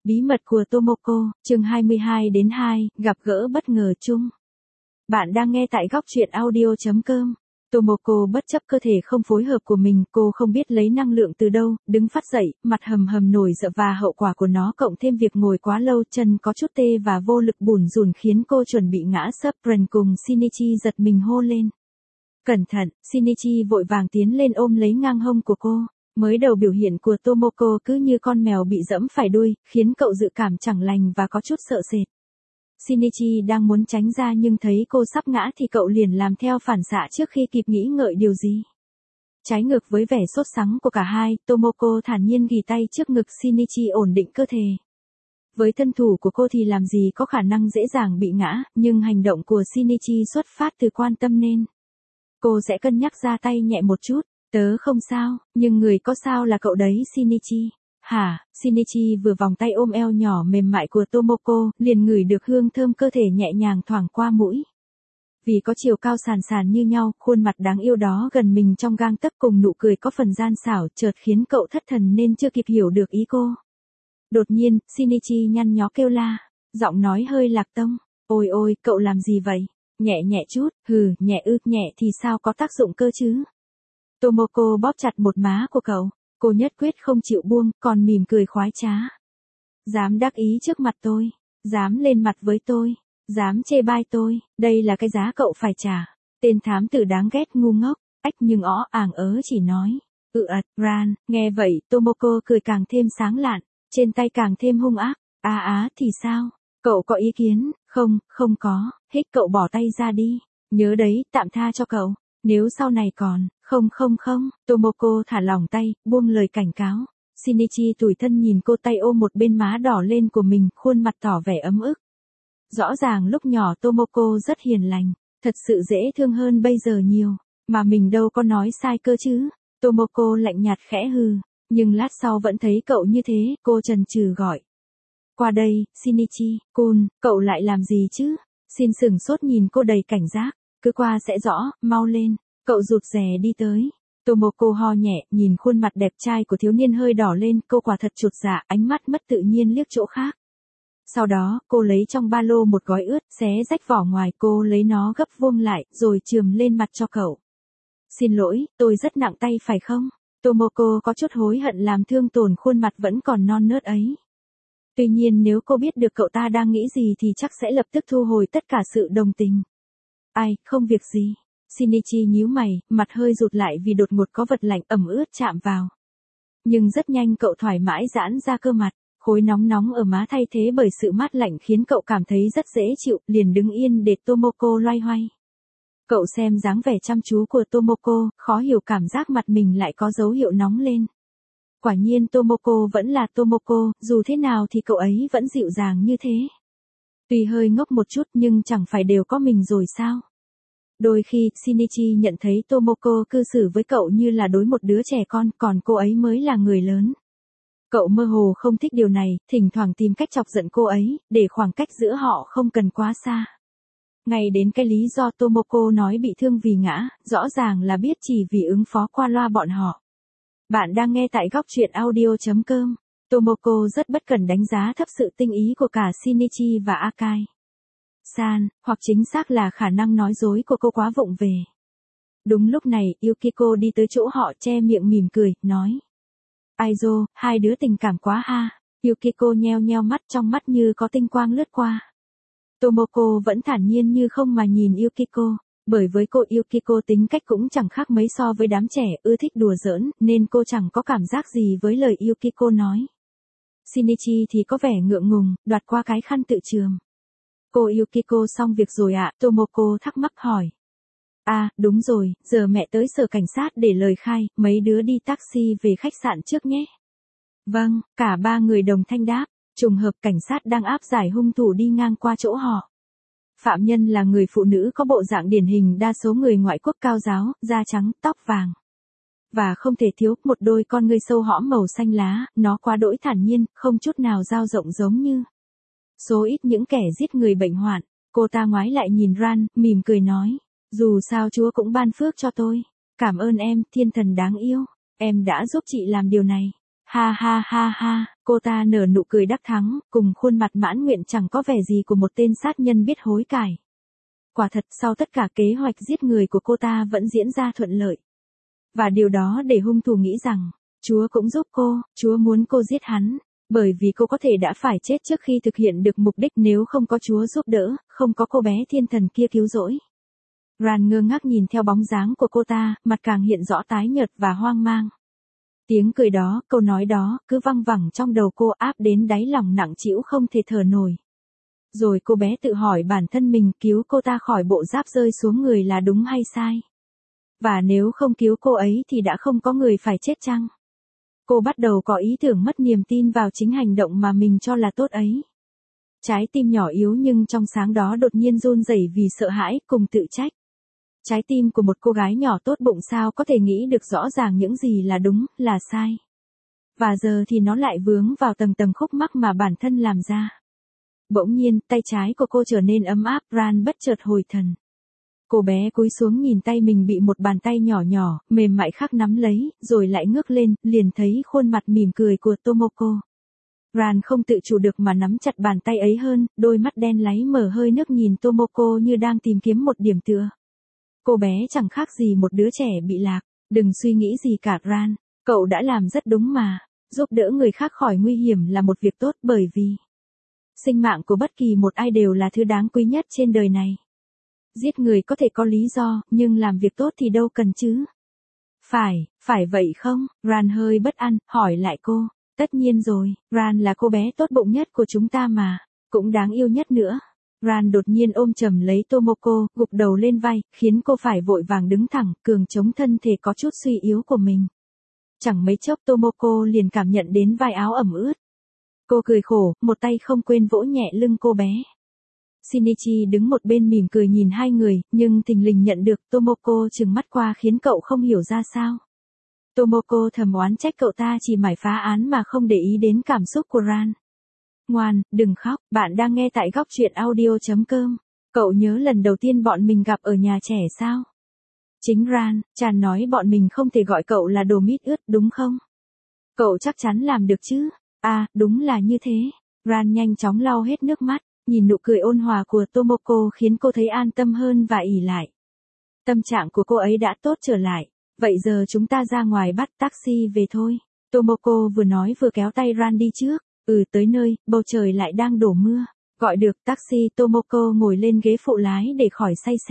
Bí mật của Tomoko, chương 22 đến 2, gặp gỡ bất ngờ chung. Bạn đang nghe tại góc truyện audio.com. Tomoko bất chấp cơ thể không phối hợp của mình, cô không biết lấy năng lượng từ đâu, đứng phát dậy, mặt hầm hầm nổi giận và hậu quả của nó cộng thêm việc ngồi quá lâu, chân có chút tê và vô lực bủn rủn khiến cô chuẩn bị ngã sấp. Ren cùng Shinichi giật mình hô lên. Cẩn thận, Shinichi vội vàng tiến lên ôm lấy ngang hông của cô. Mới đầu biểu hiện của Tomoko cứ như con mèo bị dẫm phải đuôi, khiến cậu dự cảm chẳng lành và có chút sợ sệt. Shinichi đang muốn tránh ra nhưng thấy cô sắp ngã thì cậu liền làm theo phản xạ trước khi kịp nghĩ ngợi điều gì. Trái ngược với vẻ sốt sắng của cả hai, Tomoko thản nhiên ghì tay trước ngực Shinichi ổn định cơ thể. Với thân thủ của cô thì làm gì có khả năng dễ dàng bị ngã, nhưng hành động của Shinichi xuất phát từ quan tâm nên cô sẽ cân nhắc ra tay nhẹ một chút. Tớ không sao, nhưng người có sao là cậu đấy Shinichi. Hả? Shinichi vừa vòng tay ôm eo nhỏ mềm mại của Tomoko, liền ngửi được hương thơm cơ thể nhẹ nhàng thoảng qua mũi. Vì có chiều cao sàn sàn như nhau, khuôn mặt đáng yêu đó gần mình trong gang tấc cùng nụ cười có phần gian xảo chợt khiến cậu thất thần nên chưa kịp hiểu được ý cô. Đột nhiên, Shinichi nhăn nhó kêu la, giọng nói hơi lạc tông. Ôi ôi, cậu làm gì vậy? Nhẹ nhẹ chút, nhẹ nhẹ thì sao có tác dụng cơ chứ? Tomoko bóp chặt một má của cậu, cô nhất quyết không chịu buông, còn mỉm cười khoái trá. Dám đắc ý trước mặt tôi, dám lên mặt với tôi, dám chê bai tôi, đây là cái giá cậu phải trả. Tên thám tử đáng ghét ngu ngốc, nhưng àng chỉ nói. Ran, nghe vậy, Tomoko cười càng thêm sáng lạn, trên tay càng thêm hung ác. Thì sao? Cậu có ý kiến? Không có, cậu bỏ tay ra đi. Nhớ đấy, tạm tha cho cậu. Nếu sau này còn, không, Tomoko thả lỏng tay, buông lời cảnh cáo. Shinichi tủi thân nhìn cô tay ôm một bên má đỏ lên của mình, khuôn mặt tỏ vẻ ấm ức. Rõ ràng lúc nhỏ Tomoko rất hiền lành, thật sự dễ thương hơn bây giờ nhiều, mà mình đâu có nói sai cơ chứ. Tomoko lạnh nhạt khẽ hừ, nhưng lát sau vẫn thấy cậu như thế, cô chần chừ gọi. Qua đây, Shinichi-kun, cậu lại làm gì chứ? Shin sửng sốt nhìn cô đầy cảnh giác. Cứ qua sẽ rõ, mau lên. Cậu rụt rè đi tới. Tomoko ho nhẹ, nhìn khuôn mặt đẹp trai của thiếu niên hơi đỏ lên, cô quả thật chột dạ, ánh mắt mất tự nhiên liếc chỗ khác. Sau đó, cô lấy trong ba lô một gói ướt, xé rách vỏ ngoài, cô lấy nó gấp vuông lại, rồi chườm lên mặt cho cậu. Xin lỗi, tôi rất nặng tay phải không? Tomoko có chút hối hận làm thương tổn khuôn mặt vẫn còn non nớt ấy. Tuy nhiên nếu cô biết được cậu ta đang nghĩ gì thì chắc sẽ lập tức thu hồi tất cả sự đồng tình. Không việc gì. Shinichi nhíu mày, mặt hơi rụt lại vì đột ngột có vật lạnh ẩm ướt chạm vào. Nhưng rất nhanh cậu thoải mái giãn ra cơ mặt, khối nóng nóng ở má thay thế bởi sự mát lạnh khiến cậu cảm thấy rất dễ chịu, liền đứng yên để Tomoko loay hoay. Cậu xem dáng vẻ chăm chú của Tomoko, khó hiểu cảm giác mặt mình lại có dấu hiệu nóng lên. Quả nhiên Tomoko vẫn là Tomoko, dù thế nào thì cậu ấy vẫn dịu dàng như thế. Tuy hơi ngốc một chút nhưng chẳng phải đều có mình rồi sao? Đôi khi, Shinichi nhận thấy Tomoko cư xử với cậu như là đối một đứa trẻ con, còn cô ấy mới là người lớn. Cậu mơ hồ không thích điều này, thỉnh thoảng tìm cách chọc giận cô ấy, để khoảng cách giữa họ không cần quá xa. Ngay đến cái lý do Tomoko nói bị thương vì ngã, rõ ràng là biết chỉ vì ứng phó qua loa bọn họ. Bạn đang nghe tại góc truyện audio.com. Tomoko rất bất cẩn đánh giá thấp sự tinh ý của cả Shinichi và Akai san, hoặc chính xác là khả năng nói dối của cô quá vụng về. Đúng lúc này, Yukiko đi tới chỗ họ che miệng mỉm cười, nói. Aizo, hai đứa tình cảm quá ha. Yukiko nheo nheo mắt, trong mắt như có tinh quang lướt qua. Tomoko vẫn thản nhiên như không mà nhìn Yukiko. Bởi với cô Yukiko tính cách cũng chẳng khác mấy so với đám trẻ ưa thích đùa giỡn, nên cô chẳng có cảm giác gì với lời Yukiko nói. Shinichi thì có vẻ ngượng ngùng, đoạt qua cái khăn tự chườm. Cô Yukiko xong việc rồi ạ? Tomoko thắc mắc hỏi. Đúng rồi, giờ mẹ tới sở cảnh sát để lời khai, mấy đứa đi taxi về khách sạn trước nhé. Vâng, cả ba người đồng thanh đáp, trùng hợp cảnh sát đang áp giải hung thủ đi ngang qua chỗ họ. Phạm nhân là người phụ nữ có bộ dạng điển hình đa số người ngoại quốc cao ráo, da trắng, tóc vàng. Và không thể thiếu một đôi con ngươi sâu hõm màu xanh lá, nó quá đỗi thản nhiên, không chút nào dao rộng giống như số ít những kẻ giết người bệnh hoạn. Cô ta ngoái lại nhìn Ran, mỉm cười nói. Dù sao Chúa cũng ban phước cho tôi. Cảm ơn em, thiên thần đáng yêu. Em đã giúp chị làm điều này. Ha ha ha ha, cô ta nở nụ cười đắc thắng, cùng khuôn mặt mãn nguyện chẳng có vẻ gì của một tên sát nhân biết hối cải. Quả thật sau tất cả kế hoạch giết người của cô ta vẫn diễn ra thuận lợi. Và điều đó để hung thủ nghĩ rằng, Chúa cũng giúp cô, Chúa muốn cô giết hắn. Bởi vì cô có thể đã phải chết trước khi thực hiện được mục đích nếu không có Chúa giúp đỡ, không có cô bé thiên thần kia cứu rỗi. Ran ngơ ngác nhìn theo bóng dáng của cô ta, mặt càng hiện rõ tái nhợt và hoang mang. Tiếng cười đó, câu nói đó, cứ văng vẳng trong đầu cô áp đến đáy lòng nặng trĩu không thể thở nổi. Rồi cô bé tự hỏi bản thân mình cứu cô ta khỏi bộ giáp rơi xuống người là đúng hay sai. Và nếu không cứu cô ấy thì đã không có người phải chết chăng? Cô bắt đầu có ý tưởng mất niềm tin vào chính hành động mà mình cho là tốt ấy. Trái tim nhỏ yếu nhưng trong sáng đó đột nhiên run rẩy vì sợ hãi cùng tự trách. Trái tim của một cô gái nhỏ tốt bụng sao có thể nghĩ được rõ ràng những gì là đúng, là sai. Và giờ thì nó lại vướng vào tầng tầng khúc mắc mà bản thân làm ra. Bỗng nhiên, tay trái của cô trở nên ấm áp, Ran bất chợt hồi thần. Cô bé cúi xuống nhìn tay mình bị một bàn tay nhỏ nhỏ, mềm mại khác nắm lấy, rồi lại ngước lên, liền thấy khuôn mặt mỉm cười của Tomoko. Ran không tự chủ được mà nắm chặt bàn tay ấy hơn, đôi mắt đen láy mở hơi nước nhìn Tomoko như đang tìm kiếm một điểm tựa. Cô bé chẳng khác gì một đứa trẻ bị lạc, đừng suy nghĩ gì cả Ran, cậu đã làm rất đúng mà, giúp đỡ người khác khỏi nguy hiểm là một việc tốt bởi vì sinh mạng của bất kỳ một ai đều là thứ đáng quý nhất trên đời này. Giết người có thể có lý do, nhưng làm việc tốt thì đâu cần chứ. Phải vậy không? Ran hơi bất an, hỏi lại cô. Tất nhiên rồi, Ran là cô bé tốt bụng nhất của chúng ta mà, cũng đáng yêu nhất nữa. Ran đột nhiên ôm chầm lấy Tomoko, gục đầu lên vai, khiến cô phải vội vàng đứng thẳng, cường chống thân thể có chút suy yếu của mình. Chẳng mấy chốc Tomoko liền cảm nhận đến vai áo ẩm ướt. Cô cười khổ, một tay không quên vỗ nhẹ lưng cô bé. Shinichi đứng một bên mỉm cười nhìn hai người, nhưng thình lình nhận được Tomoko trừng mắt qua khiến cậu không hiểu ra sao. Tomoko thầm oán trách cậu ta chỉ mải phá án mà không để ý đến cảm xúc của Ran. Ngoan, đừng khóc, bạn đang nghe tại góc truyện audio.com. Cậu nhớ lần đầu tiên bọn mình gặp ở nhà trẻ sao? Chính Ran, Chan nói bọn mình không thể gọi cậu là đồ mít ướt đúng không? Cậu chắc chắn làm được chứ? À, đúng là như thế. Ran nhanh chóng lau hết nước mắt, nhìn nụ cười ôn hòa của Tomoko khiến cô thấy an tâm hơn và ỉ lại. Tâm trạng của cô ấy đã tốt trở lại. Vậy giờ chúng ta ra ngoài bắt taxi về thôi. Tomoko vừa nói vừa kéo tay Ran đi trước. Tới nơi, bầu trời lại đang đổ mưa. Gọi được taxi, Tomoko ngồi lên ghế phụ lái để khỏi say xe.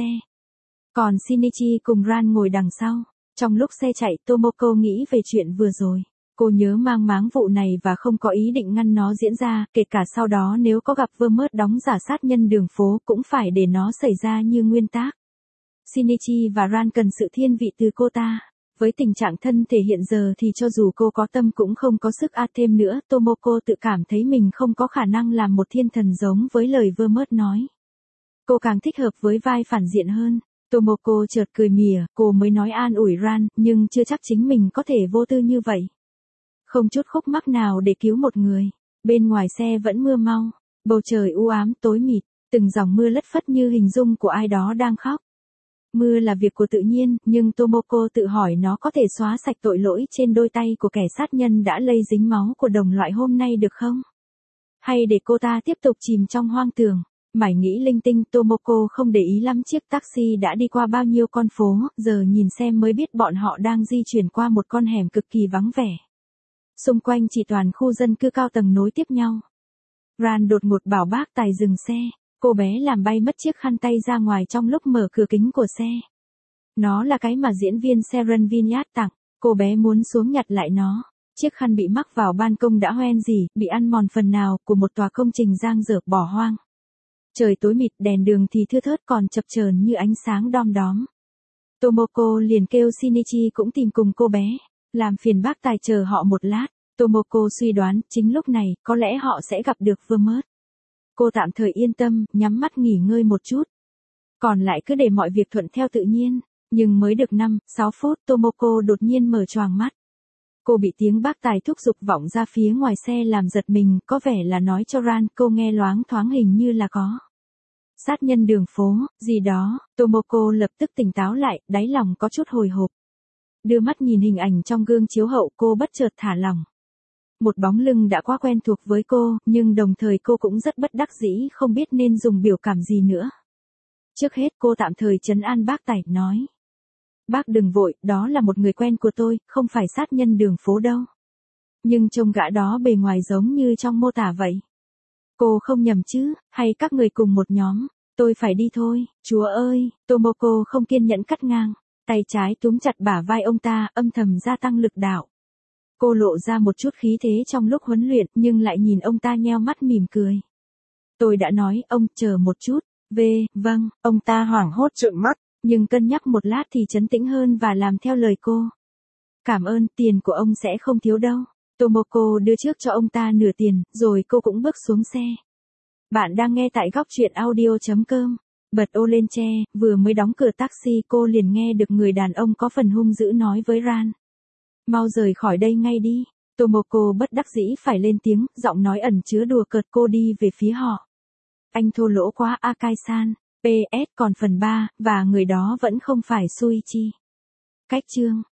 Còn Shinichi cùng Ran ngồi đằng sau. Trong lúc xe chạy, Tomoko nghĩ về chuyện vừa rồi. Cô nhớ mang máng vụ này và không có ý định ngăn nó diễn ra, kể cả sau đó nếu có gặp Vermont đóng giả sát nhân đường phố cũng phải để nó xảy ra như nguyên tác. Shinichi và Ran cần sự thiên vị từ cô ta. Với tình trạng thân thể hiện giờ thì cho dù cô có tâm cũng không có sức thêm nữa, Tomoko tự cảm thấy mình không có khả năng làm một thiên thần giống với lời Vermont nói. Cô càng thích hợp với vai phản diện hơn. Tomoko chợt cười mỉa, cô mới nói an ủi Ran, nhưng chưa chắc chính mình có thể vô tư như vậy. Không chút khúc mắc nào để cứu một người. Bên ngoài xe vẫn mưa mau, bầu trời u ám tối mịt, từng dòng mưa lất phất như hình dung của ai đó đang khóc. Mưa là việc của tự nhiên, nhưng Tomoko tự hỏi nó có thể xóa sạch tội lỗi trên đôi tay của kẻ sát nhân đã lây dính máu của đồng loại hôm nay được không? Hay để cô ta tiếp tục chìm trong hoang tưởng? Mải nghĩ linh tinh, Tomoko không để ý lắm chiếc taxi đã đi qua bao nhiêu con phố, giờ nhìn xem mới biết bọn họ đang di chuyển qua một con hẻm cực kỳ vắng vẻ. Xung quanh chỉ toàn khu dân cư cao tầng nối tiếp nhau. Ran đột ngột bảo bác tài dừng xe. Cô bé làm bay mất chiếc khăn tay ra ngoài trong lúc mở cửa kính của xe. Nó là cái mà diễn viên Sharon Vinyard tặng. Cô bé muốn xuống nhặt lại nó. Chiếc khăn bị mắc vào ban công đã hoen rỉ, bị ăn mòn phần nào của một tòa công trình dang dở bỏ hoang. Trời tối mịt, đèn đường thì thưa thớt còn chập chờn như ánh sáng đom đóm. Tomoko liền kêu Shinichi cũng tìm cùng cô bé. Làm phiền bác tài chờ họ một lát. Tomoko suy đoán, chính lúc này, có lẽ họ sẽ gặp được Vermont. Cô tạm thời yên tâm, nhắm mắt nghỉ ngơi một chút. Còn lại cứ để mọi việc thuận theo tự nhiên. Nhưng mới được 5-6 phút, Tomoko đột nhiên mở choàng mắt. Cô bị tiếng bác tài thúc giục vọng ra phía ngoài xe làm giật mình, có vẻ là nói cho Ran, cô nghe loáng thoáng hình như là có sát nhân đường phố, gì đó. Tomoko lập tức tỉnh táo lại, đáy lòng có chút hồi hộp. Đưa mắt nhìn hình ảnh trong gương chiếu hậu, cô bất chợt thả lỏng. Một bóng lưng đã quá quen thuộc với cô, nhưng đồng thời cô cũng rất bất đắc dĩ không biết nên dùng biểu cảm gì nữa. Trước hết cô tạm thời trấn an bác Tài, nói. Bác đừng vội, đó là một người quen của tôi, không phải sát nhân đường phố đâu. Nhưng trông gã đó bề ngoài giống như trong mô tả vậy. Cô không nhầm chứ, hay các người cùng một nhóm, tôi phải đi thôi, chúa ơi, Tomoko không kiên nhẫn cắt ngang, tay trái túm chặt bả vai ông ta, âm thầm gia tăng lực đạo. Cô lộ ra một chút khí thế trong lúc huấn luyện nhưng lại nhìn ông ta nheo mắt mỉm cười. Tôi đã nói, ông chờ một chút, vâng, ông ta hoảng hốt trợn mắt, nhưng cân nhắc một lát thì trấn tĩnh hơn và làm theo lời cô. Cảm ơn, tiền của ông sẽ không thiếu đâu. Tomoko đưa trước cho ông ta nửa tiền, rồi cô cũng bước xuống xe. Bạn đang nghe tại góc truyện audio.com. Bật ô lên che, vừa mới đóng cửa taxi cô liền nghe được người đàn ông có phần hung dữ nói với Ran. Mau rời khỏi đây ngay đi. Tomoko bất đắc dĩ phải lên tiếng, giọng nói ẩn chứa đùa cợt. Cô đi về phía họ. Anh thô lỗ quá Akai-san. PS còn phần 3, và người đó vẫn không phải Suichi. Cách chương.